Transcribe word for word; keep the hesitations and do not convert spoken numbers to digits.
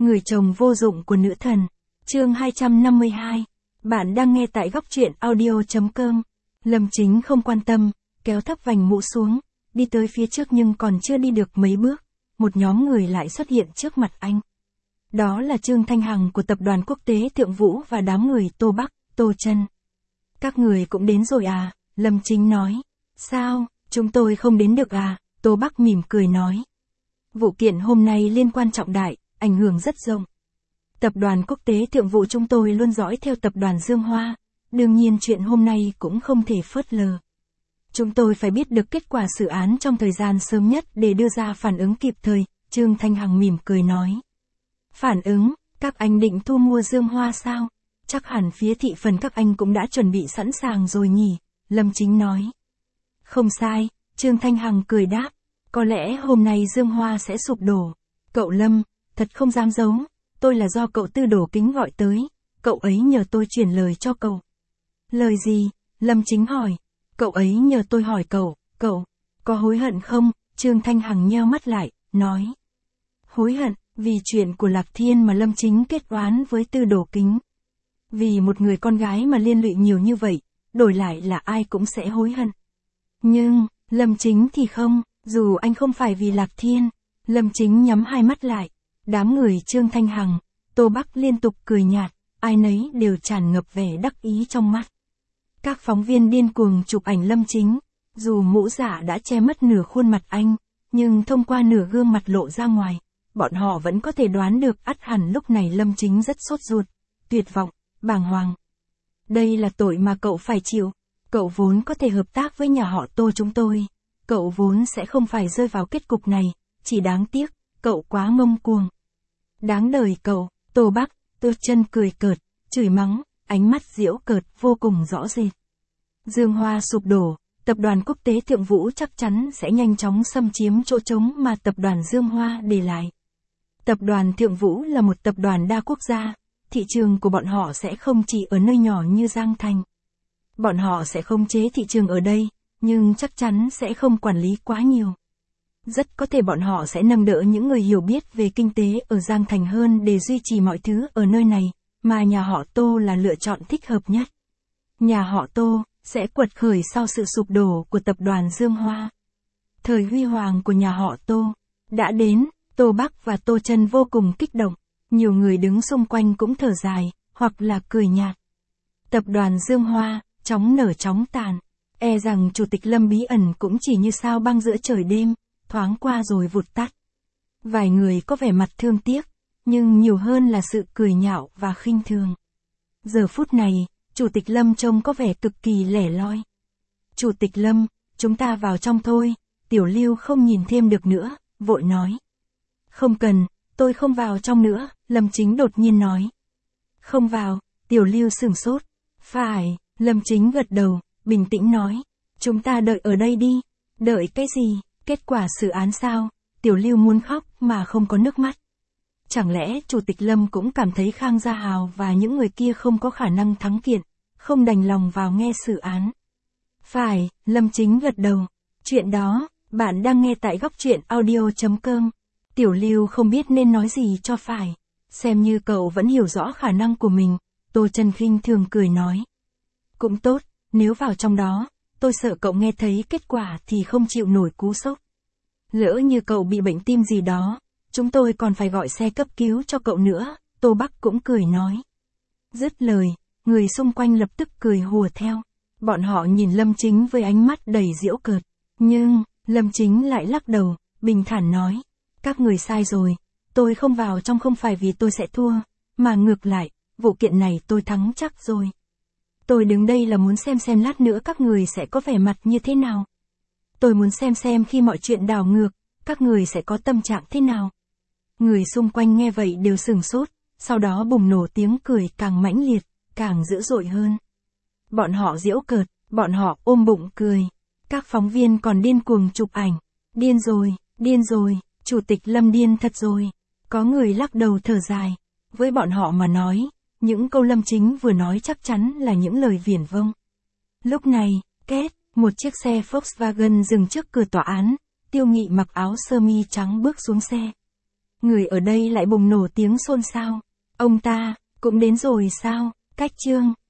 Người chồng vô dụng của nữ thần. Chương hai trăm năm mươi hai. Bạn đang nghe tại góc truyện audio chấm com. Lâm Chính không quan tâm, kéo thấp vành mũ xuống, đi tới phía trước nhưng còn chưa đi được mấy bước, một nhóm người lại xuất hiện trước mặt anh. Đó là Trương Thanh Hằng của tập đoàn quốc tế Thượng Vũ và đám người Tô Bắc, Tô Trân. Các người cũng đến rồi à? Lâm Chính nói. Sao, chúng tôi không đến được à? Tô Bắc mỉm cười nói. Vụ kiện hôm nay liên quan trọng đại, ảnh hưởng rất rộng. Tập đoàn quốc tế Thượng Vũ chúng tôi luôn dõi theo tập đoàn Dương Hoa, đương nhiên chuyện hôm nay cũng không thể phớt lờ. Chúng tôi phải biết được kết quả xử án trong thời gian sớm nhất để đưa ra phản ứng kịp thời, Trương Thanh Hằng mỉm cười nói. Phản ứng, các anh định thu mua Dương Hoa sao? Chắc hẳn phía thị phần các anh cũng đã chuẩn bị sẵn sàng rồi nhỉ, Lâm Chính nói. Không sai, Trương Thanh Hằng cười đáp, có lẽ hôm nay Dương Hoa sẽ sụp đổ. Cậu Lâm, thật không dám giấu, tôi là do cậu Tư Đổ Kính gọi tới, cậu ấy nhờ tôi chuyển lời cho cậu. Lời gì? Lâm Chính hỏi. Cậu ấy nhờ tôi hỏi cậu, cậu, có hối hận không? Trương Thanh Hằng nheo mắt lại, nói. Hối hận, vì chuyện của Lạc Thiên mà Lâm Chính kết oán với Tư Đổ Kính. Vì một người con gái mà liên lụy nhiều như vậy, đổi lại là ai cũng sẽ hối hận. Nhưng, Lâm Chính thì không, dù anh không phải vì Lạc Thiên. Lâm Chính nhắm hai mắt lại, đám người Trương Thanh Hằng, Tô Bắc liên tục cười nhạt, ai nấy đều tràn ngập vẻ đắc ý trong mắt. Các phóng viên điên cuồng chụp ảnh Lâm Chính, dù mũ giả đã che mất nửa khuôn mặt anh, nhưng thông qua nửa gương mặt lộ ra ngoài, bọn họ vẫn có thể đoán được ắt hẳn lúc này Lâm Chính rất sốt ruột, tuyệt vọng, bàng hoàng. Đây là tội mà cậu phải chịu, cậu vốn có thể hợp tác với nhà họ Tô chúng tôi, cậu vốn sẽ không phải rơi vào kết cục này, chỉ đáng tiếc, cậu quá ngông cuồng. Đáng đời cậu, Tô Bắc, Tô Trân cười cợt, chửi mắng, ánh mắt giễu cợt vô cùng rõ rệt. Dương Hoa sụp đổ, tập đoàn quốc tế Thượng Vũ chắc chắn sẽ nhanh chóng xâm chiếm chỗ trống mà tập đoàn Dương Hoa để lại. Tập đoàn Thượng Vũ là một tập đoàn đa quốc gia, thị trường của bọn họ sẽ không chỉ ở nơi nhỏ như Giang Thành. Bọn họ sẽ khống chế thị trường ở đây, nhưng chắc chắn sẽ không quản lý quá nhiều. Rất có thể bọn họ sẽ nâng đỡ những người hiểu biết về kinh tế ở Giang Thành hơn để duy trì mọi thứ ở nơi này, mà nhà họ Tô là lựa chọn thích hợp nhất. Nhà họ Tô sẽ quật khởi sau sự sụp đổ của tập đoàn Dương Hoa. Thời huy hoàng của nhà họ Tô đã đến, Tô Bắc và Tô Trân vô cùng kích động, nhiều người đứng xung quanh cũng thở dài, hoặc là cười nhạt. Tập đoàn Dương Hoa, chóng nở chóng tàn, e rằng Chủ tịch Lâm bí ẩn cũng chỉ như sao băng giữa trời đêm, thoáng qua rồi vụt tắt. Vài người có vẻ mặt thương tiếc, nhưng nhiều hơn là sự cười nhạo và khinh thường. Giờ phút này, Chủ tịch Lâm trông có vẻ cực kỳ lẻ loi. Chủ tịch Lâm, chúng ta vào trong thôi, Tiểu Lưu không nhìn thêm được nữa, vội nói. Không cần, tôi không vào trong nữa, Lâm Chính đột nhiên nói. Không vào, Tiểu Lưu sửng sốt. Phải, Lâm Chính gật đầu, bình tĩnh nói. Chúng ta đợi ở đây đi. Đợi cái gì? Kết quả xử án sao? Tiểu Lưu muốn khóc mà không có nước mắt. Chẳng lẽ Chủ tịch Lâm cũng cảm thấy Khang Gia Hào và những người kia không có khả năng thắng kiện, không đành lòng vào nghe xử án? Phải, Lâm Chính gật đầu. Chuyện đó, bạn đang nghe tại góc truyện audio chấm com. Tiểu Lưu không biết nên nói gì cho phải. Xem như cậu vẫn hiểu rõ khả năng của mình, Tô Trân khinh thường cười nói. Cũng tốt, nếu vào trong đó, tôi sợ cậu nghe thấy kết quả thì không chịu nổi cú sốc. Lỡ như cậu bị bệnh tim gì đó, chúng tôi còn phải gọi xe cấp cứu cho cậu nữa, Tô Bắc cũng cười nói. Dứt lời, người xung quanh lập tức cười hùa theo. Bọn họ nhìn Lâm Chính với ánh mắt đầy giễu cợt. Nhưng, Lâm Chính lại lắc đầu, bình thản nói. Các người sai rồi, tôi không vào trong không phải vì tôi sẽ thua, mà ngược lại, vụ kiện này tôi thắng chắc rồi. Tôi đứng đây là muốn xem xem lát nữa các người sẽ có vẻ mặt như thế nào. Tôi muốn xem xem khi mọi chuyện đảo ngược, các người sẽ có tâm trạng thế nào. Người xung quanh nghe vậy đều sửng sốt, sau đó bùng nổ tiếng cười càng mãnh liệt, càng dữ dội hơn. Bọn họ giễu cợt, bọn họ ôm bụng cười. Các phóng viên còn điên cuồng chụp ảnh. Điên rồi, điên rồi, Chủ tịch Lâm điên thật rồi. Có người lắc đầu thở dài. Với bọn họ mà nói, những câu Lâm Chính vừa nói chắc chắn là những lời viển vông. Lúc này, két, một chiếc xe Volkswagen dừng trước cửa tòa án. Tiêu Nghị mặc áo sơ mi trắng bước xuống xe. Người ở đây lại bùng nổ tiếng xôn xao. Ông ta, cũng đến rồi sao, Cách Trương,